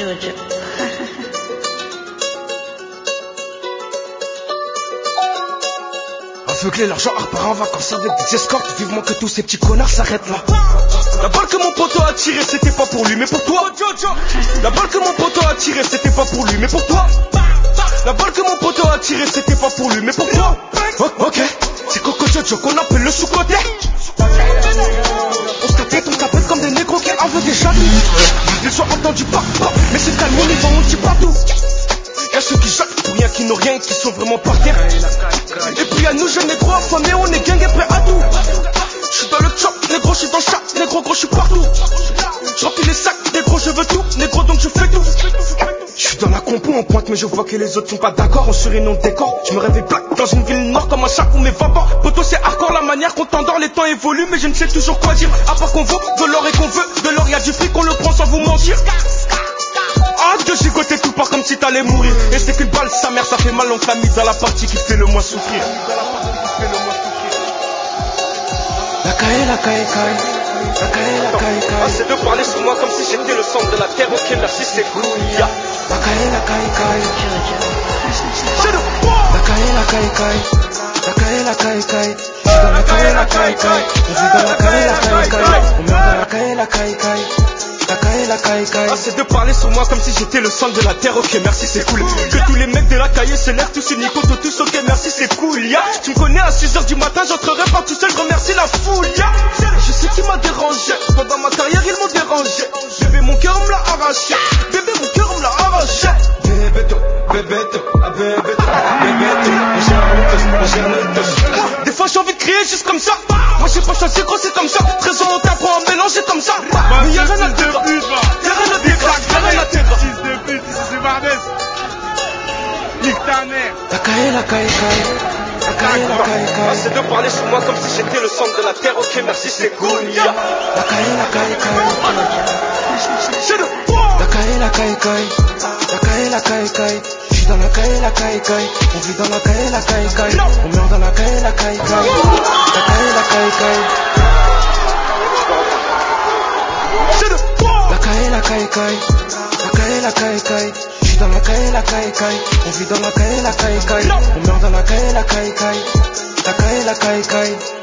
Jojo. Aveuglé, l'argent repart en vacances avec des escortes. Vivement que tous ces petits connards s'arrêtent là. La balle que mon poteau a tirée, c'était pas pour lui, mais pour toi. La balle que mon poteau a tirée, c'était pas pour lui, mais pour toi. La balle que mon poteau a tirée, c'était pas pour lui, mais pour toi. Ok, c'est Coco Jojo qu'on appelle le sous-côté. On s'appelle comme des négros qui aveuglent des jaloux. Ils ont entendu pas, mais c'est calme, on y va, on dit pas tout. Y'a ceux qui jactent pour rien, qui n'ont rien, qui sont vraiment par terre. Et puis y'a nous jeunes négros affamés, on est gang et prêts à tout. J'suis dans le chop, négro, j'suis dans le chat, négro, gros, j'suis partout. J'remplis les sacs, négro, je veux tout, négro, donc je fais tout. J'suis dans la compo, on pointe, mais je vois que les autres sont pas d'accord. On surinonde décor, j'me réveille black dans une ville nord comme un chat ou mes vapeurs. Poto, c'est hardcore la manière qu'on t'endort, les temps évoluent, mais je ne sais toujours quoi dire. À part qu'on vaut de l'or et qu'on veut de l'or, y'a du fric, on le prend sans vous mentir. Arrête de gigoter tout part comme si t'allais mourir. Et c'est qu'une balle, sa mère, ça fait mal, on t'a mis dans la partie qui fait le moins souffrir. La caille, la caille, caille. La caille, la caille, caille. Assez de parler sur moi comme si j'étais le centre de la terre. Ok, merci, c'est cool, ya. La caille, la caille, caille. La caille, la caille, caille. La caille, la caille, caille. J'suis dans la caille, la caille, caille. On vit dans la caille, la caille, caille. On meurt dans la caille, la caille, caille. La caille, la caille, caille. Assez de parler sur moi comme si j'étais le centre de la terre. Ok, merci, c'est cool. Que tous les mecs de la caille se lèvent tous unis contre tous. Ok, merci, c'est cool, ya. Tu me connais à 6h du matin, j'entrerai pas tout seul. Je remercie la foule, ya. Je sais qui m'a dérangé. Pendant ma carrière, ils m'ont dérangé. Bébé, mon cœur me l'a arraché. Bébé, mon cœur me l'a arraché. Bébéto, bébéto, bébéto, bébéto. On gère le dos. Des fois, j'ai envie de crier juste comme ça. Moi, j'ai pas choisi, gros, c'est comme ça. Trésor, on t'apprend à mélanger comme ça. Mais y'a rien à dire. Y'a rien à dire. Y'a rien à dire. Fils de pute, ici c'est Barbès. Nique ta mère. La caille, la caille, caille. La caille, la caille, caille. Assez de parler sur moi comme si j'étais le centre de la terre. Ok, merci, c'est cool, ya. La caille, la caille, caille. La caille, la caille, caille. La caille, la caille, caille. J'suis dans la caille, la caille, caille. On vit dans la caille, la caille, caille. On meurt dans la caille, la caille, caille. La caille, la caille, caille. La caille, la caille, caille. La caille, la caille, caille. J'suis dans la caille, la caille, caille. On vit dans la caille, la caille, caille. On meurt dans la caille, la caille, caille. La caille, la caille, caille.